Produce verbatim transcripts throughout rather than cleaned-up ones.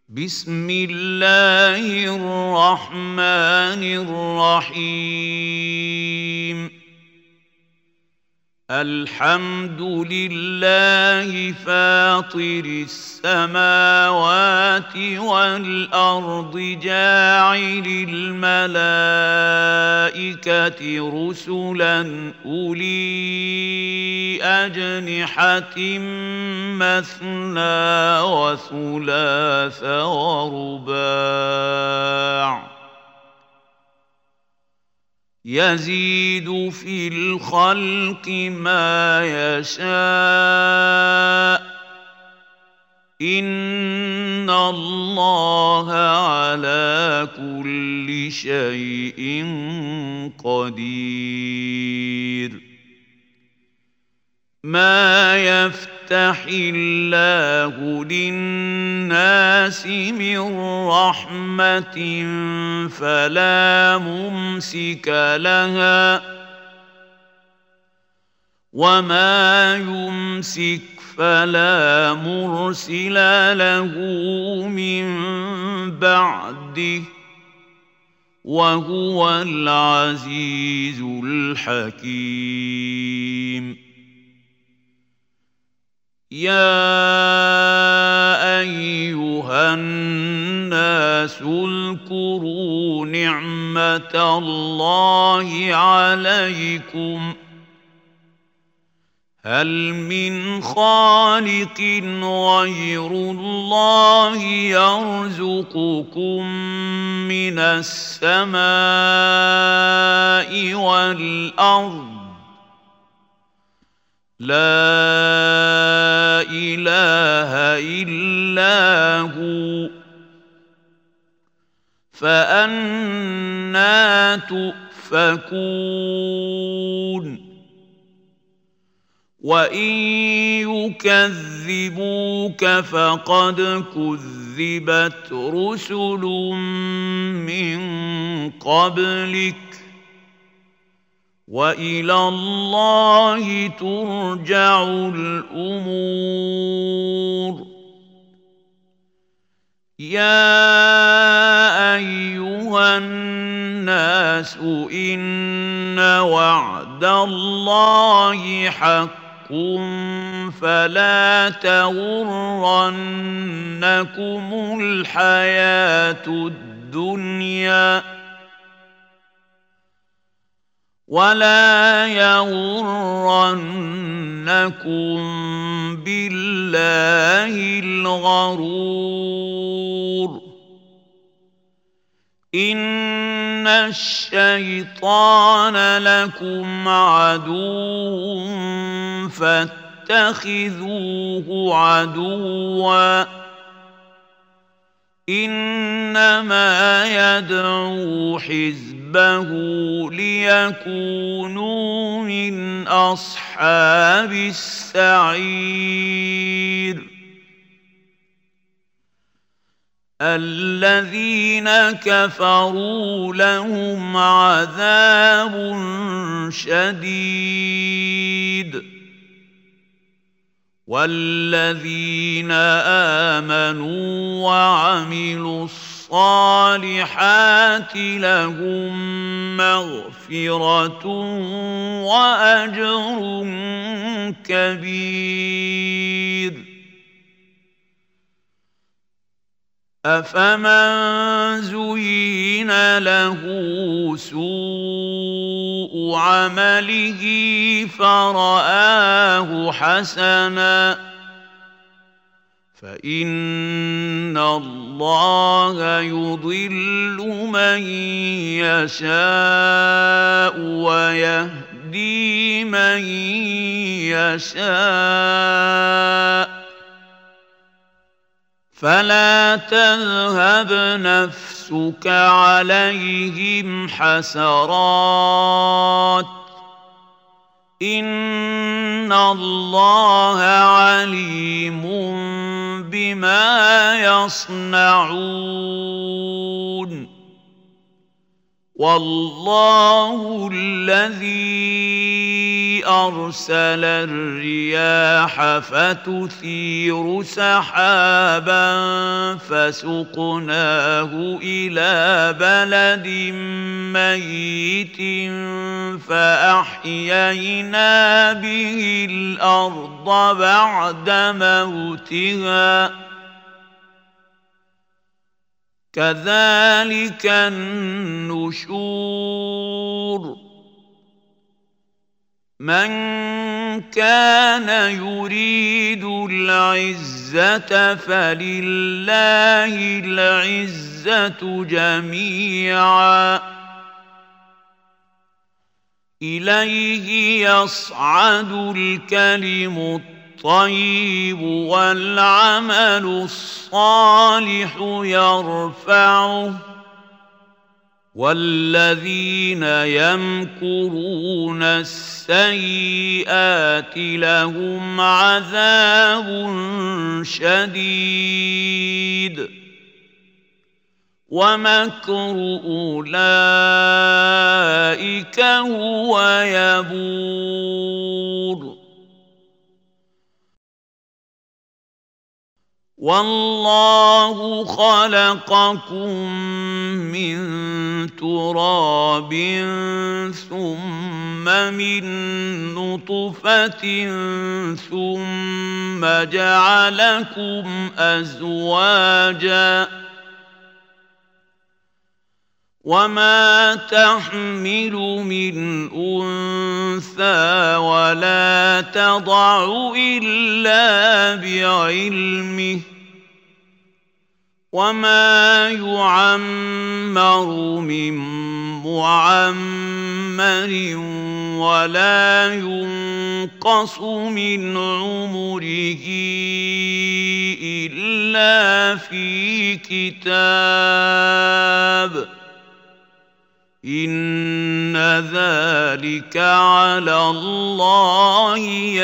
بسم الله الرحمن الرحيم. الحمد لله فاطر السماوات والأرض جاعل الملائكة رسلا أولي أجنحة مثنى وثلاث ورباع يزيد في الخلق ما يشاء إن الله على كل شيء قدير. ما يفتح الله للناس من رحمة فلا ممسك لها وما يمسك فلا مرسل له من بعده وهو العزيز الحكيم. يا أيها الناس اذكروا نعمة الله عليكم هل من خالق غير الله يرزقكم من السماء والأرض لا إله إلا هو فأنى تؤفكون. وإن يكذبوك فقد كذبت رسل من قبلك وإلى الله ترجع الأمور. يا أيها الناس إن وعد الله حق فلا تغرنكم الحياة الدنيا ولا يغرنكم بالله الغرور. إن الشيطان لكم عدو فاتخذوه عدوا إنما يدعو حزبه ليكونوا من أصحاب السعير. الذين كفروا لهم عذاب شديد والذين آمنوا وعملوا الصالحات لهم مغفرة وأجر كبير. أفمن زين له سوء عمله فرآه حسنا فإن الله يضل من يشاء ويهدي من يشاء فلا تذهب نفسك عليهم حسرات إن الله عليم بما يصنعون. والله الذي أرسل الرياح فتثير سحابا فسقناه إلى بلد ميت فأحيينا به الأرض بعد موتها كذلك النشور من كان يريد العزة فلله العزة جميعا إليه يصعد الكلم الطيب الطيب والعمل الصالح يرفعه والذين يمكرون السيئات لهم عذاب شديد ومكر أولئك هو يبور والله خلقكم من تراب ثم من نطفة ثم جعلكم أزواجا وما تحمل من أنثى ولا تضع إلا بعلمه وما يعمر من معمر ولا ينقص من عمره إلا في كتاب إن ذلك على الله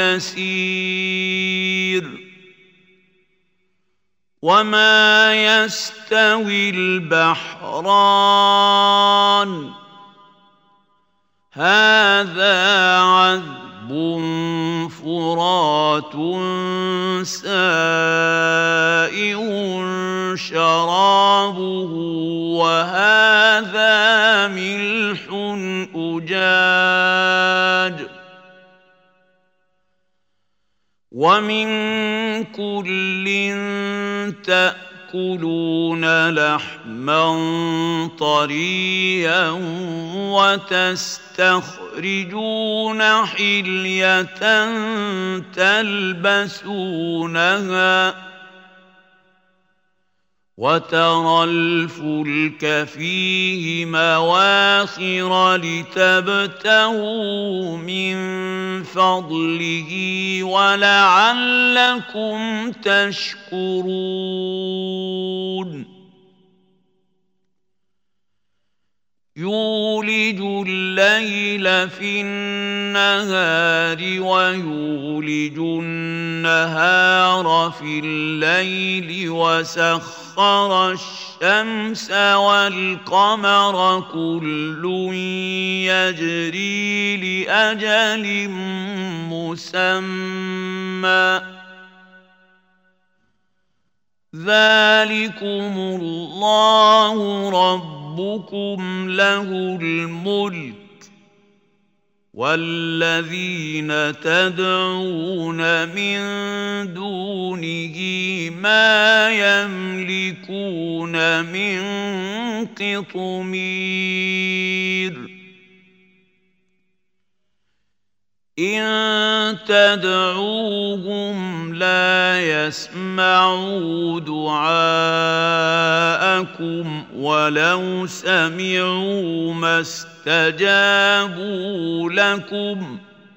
يسير وما يستوي البحران هذا عذب فرات سائغ شرابه وهذا ملح أجاج ومن كل تأكلون لحما طريا وتستخرجون حلية تلبسونها وترى الفلك فيه مواخر لتبتغوا من فضله ولعلكم تشكرون يولج الليل في النهار ويولج النهار في الليل وسخر الشمس والقمر كل يجري لأجل مسمى ذلكم الله ربكم له الملك والذين تدعون من دونه ما يملكون من قطمير إن تدعوهم لا يسمعوا دعاءكم ولو سمعوا ما استجابوا لكم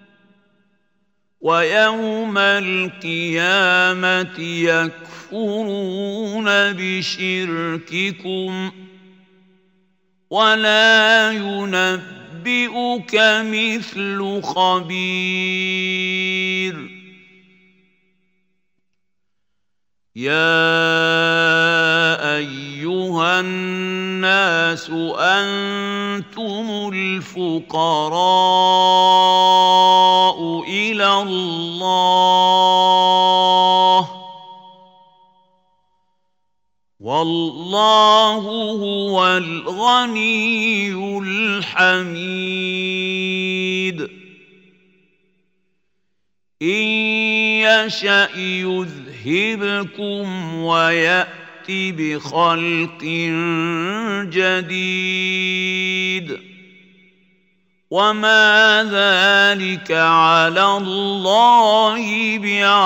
ويوم القيامة يكفرون بشرككم ولا ينبئون ينبئك مثل خبير يا أيها الناس الناس أنتم الفقراء إلى الله والله هو الغني الحميد إن يشأ يذهبكم ويأت بخلق جديد وما ذلك على الله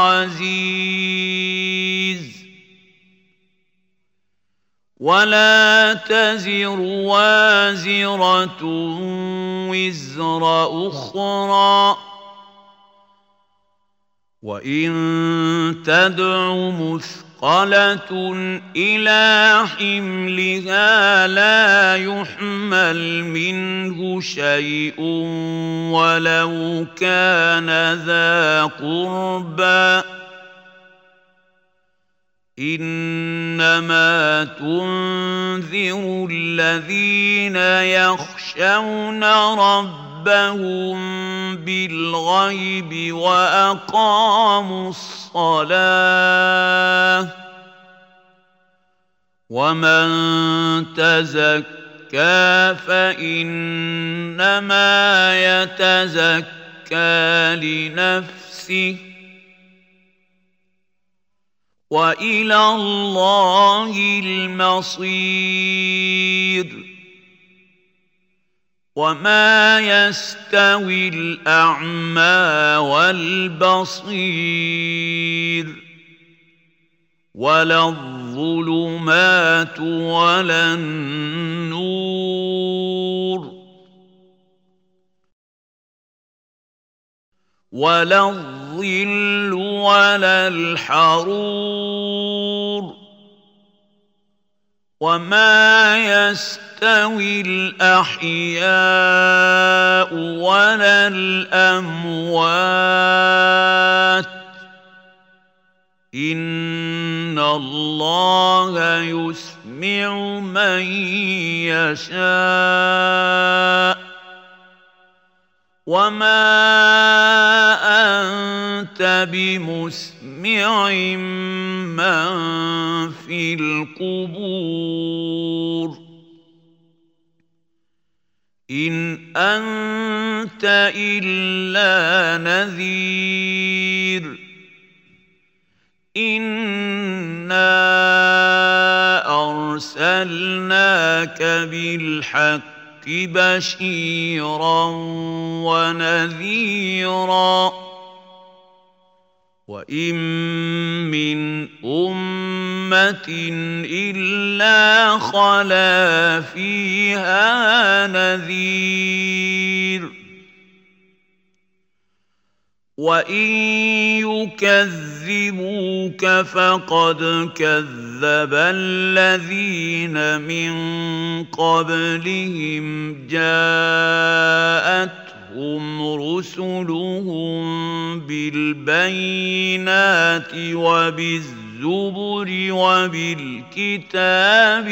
بعزيز ولا تزر وازرة وزر أخرى وإن تدع مثقلة إلى حملها لا يحمل منه شيء ولو كان ذا قربى إنما تنذر الذين يخشون ربهم بالغيب وأقاموا الصلاة ومن تزكى فإنما يتزكى لنفسه وإلى الله المصير وما يستوي الأعمى والبصير ولا الظلمات ولا النور ولا الظل ولا الحرور وما يستوي الأحياء ولا الأموات إن الله يسمع من يشاء وما أنت بمسمع من في القبور إن أنت إلا نذير إنا أرسلناك بالحق بشيرا ونذيرا وإن من أمة إلا خلا فيها نذير وإن يكذبوك فقد كذب الذين من قبلهم جاءتهم رسلهم بالبينات وبالزبر وبالكتاب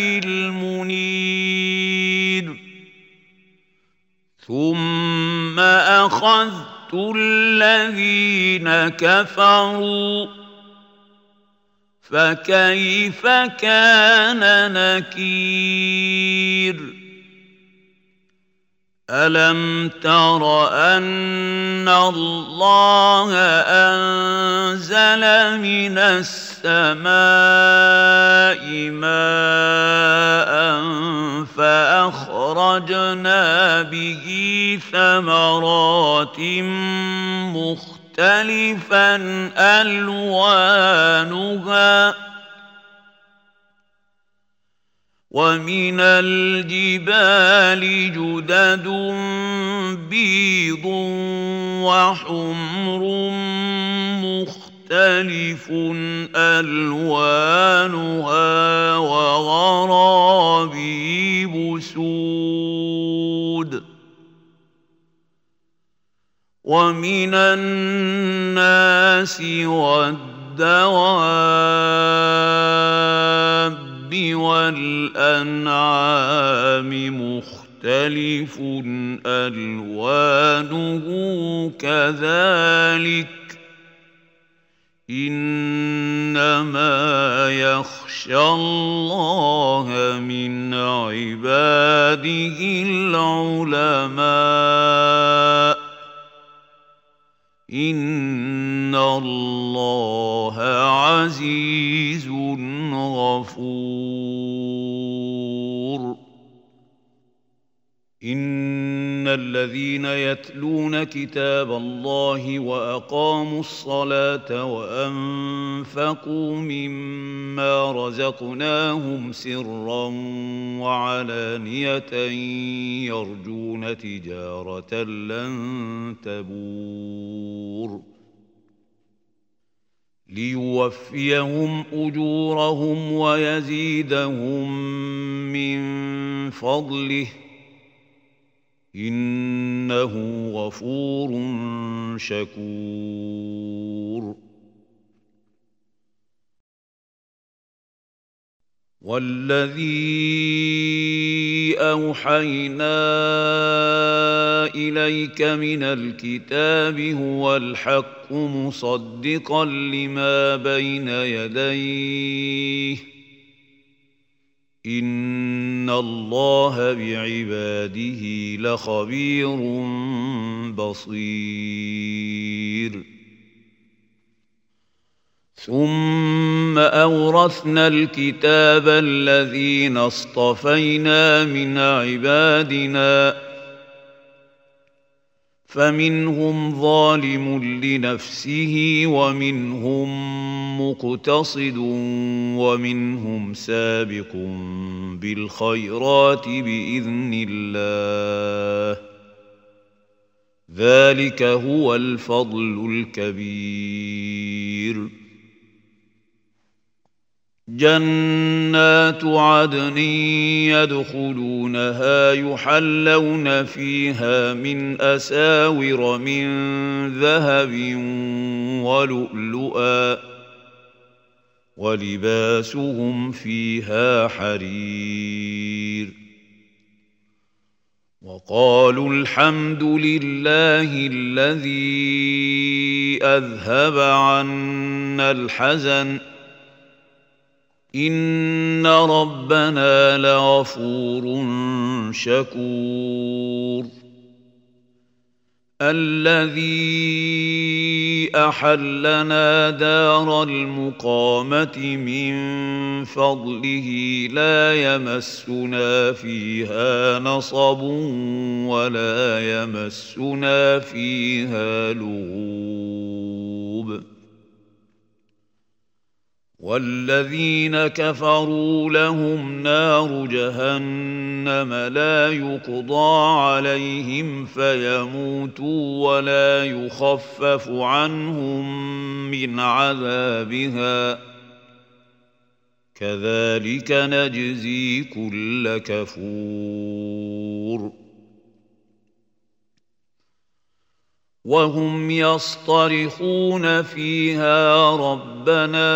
المنير ثم أخذت الذين كفروا فكيف كان نكير ألم تر أن الله أنزل من السماء ماء فأخرجنا به ثمرات مختلفا ألوانها ومن الجبال جدد بيض وحمر مختلف ألوانها وغرابيب سود ومن الناس والدواب والأنعام مختلف ألوانه كذلك إنما يخشى الله من عباده العلماء إن الله عزيز غفور إن الذين يتلون كتاب الله وأقاموا الصلاة وأنفقوا مما رزقناهم سرا وعلانية يرجون تجارة لن تبور ليوفيهم أجورهم ويزيدهم من فضله إنه غفور شكور والذي أوحينا إليك من الكتاب هو الحق مصدقا لما بين يديه إن الله بعباده لخبير بصير ثم أورثنا الكتاب الذين اصطفينا من عبادنا فمنهم ظالم لنفسه ومنهم مقتصد ومنهم سابق بالخيرات بإذن الله ذلك هو الفضل الكبير جنات عدن يدخلونها يحلون فيها من أساور من ذهب ولؤلؤا ولباسهم فيها حرير وقالوا الحمد لله الذي أذهب عنا الحزن إن ربنا لغفور شكور الذي أحلنا دار المقامة من فضله لا يمسنا فيها نصب ولا يمسنا فيها لغوب والذين كفروا لهم نار جهنم لا يقضى عليهم فيموتوا ولا يخفف عنهم من عذابها كذلك نجزي كل كفور وهم يصطرخون فيها ربنا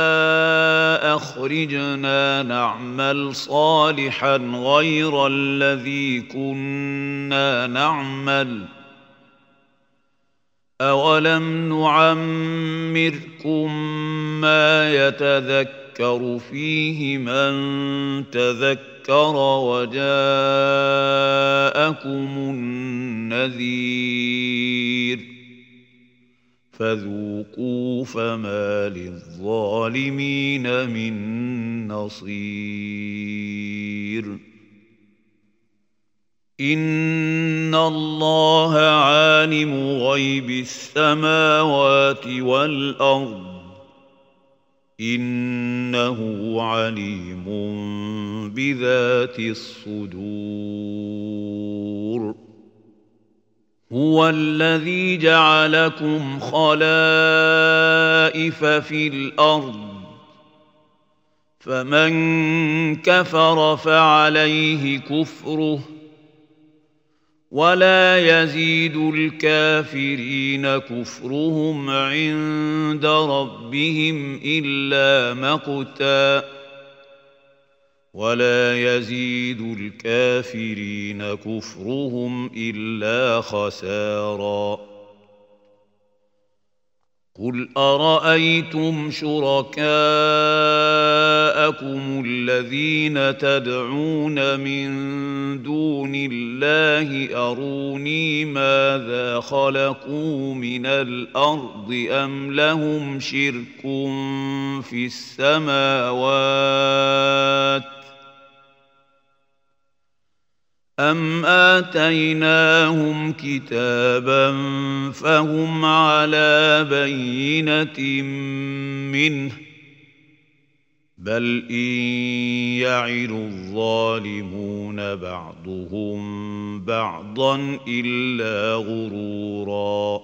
أخرجنا نعمل صالحا غير الذي كنا نعمل أولم نعمركم ما يتذكر فيه من تذكر وجاءكم النذير فذوقوا فما للظالمين من نصير إن الله عالم غيب السماوات والأرض إنه عليم بذات الصدور هو الذي جعلكم خلائف في الأرض فمن كفر فعليه كفره ولا يزيد الكافرين كفرهم عند ربهم إلا مقتا ولا يزيد الكافرين كفرهم إلا خسارا قل أرأيتم شركاءكم الذين تدعون من دون الله أروني ماذا خلقوا من الأرض أم لهم شرك في السماوات أم آتيناهم كتابا فهم على بينة منه بل إن يعد الظالمون بعضهم بعضا إلا غرورا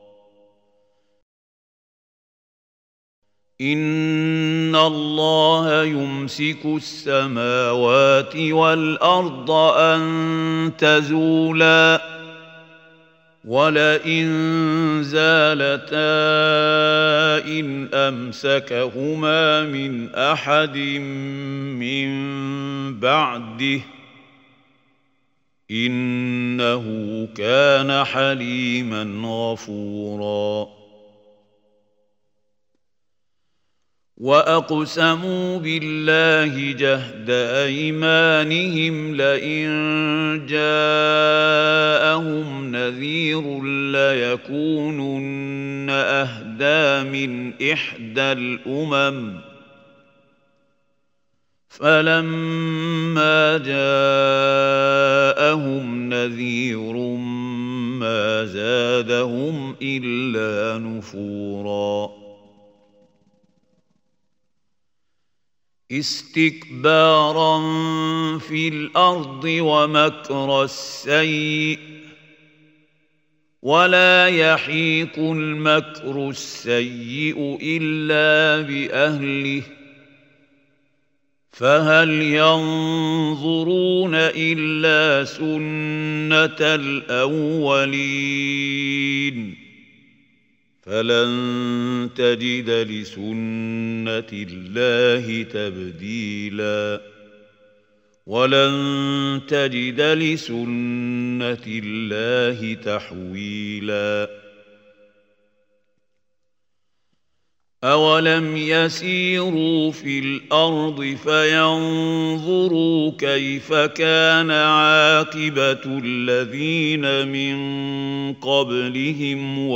إن الله يمسك السماوات والأرض أن تزولا ولئن زالتا إن أمسكهما من أحد من بعده إنه كان حليما غفورا وأقسموا بالله جهد أيمانهم لئن جاءهم نذير ليكونن أهدى من إحدى الأمم فلما جاءهم نذير ما زادهم إلا نفورا استكبارا في الأرض ومكر السيء ولا يحيق المكر السيء إلا بأهله فهل ينظرون إلا سنة الأولين فلن تجد لسنة الله تبديلا ولن تجد لسنة الله تحويلا أولم يسيروا في الأرض فينظروا كيف كان عاقبة الذين من قبلهم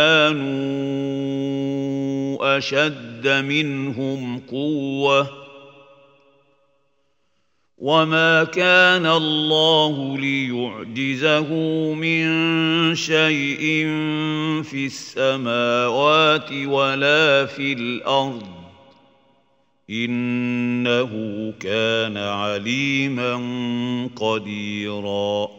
وكانوا أشد منهم قوة وما كان الله ليعجزه من شيء في السماوات ولا في الأرض إنه كان عليما قديرا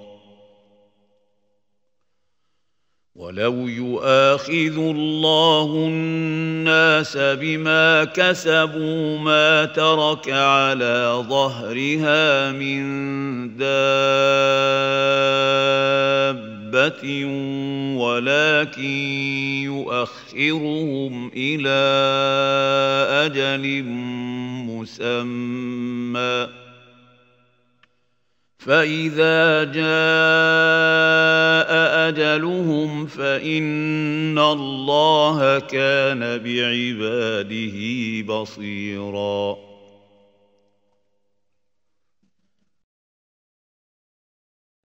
ولو يؤاخذ الله الناس بما كسبوا ما ترك على ظهرها من دابة ولكن يؤخرهم إلى أجل مسمى فإذا جاء أجلهم فإن الله كان بعباده بصيراً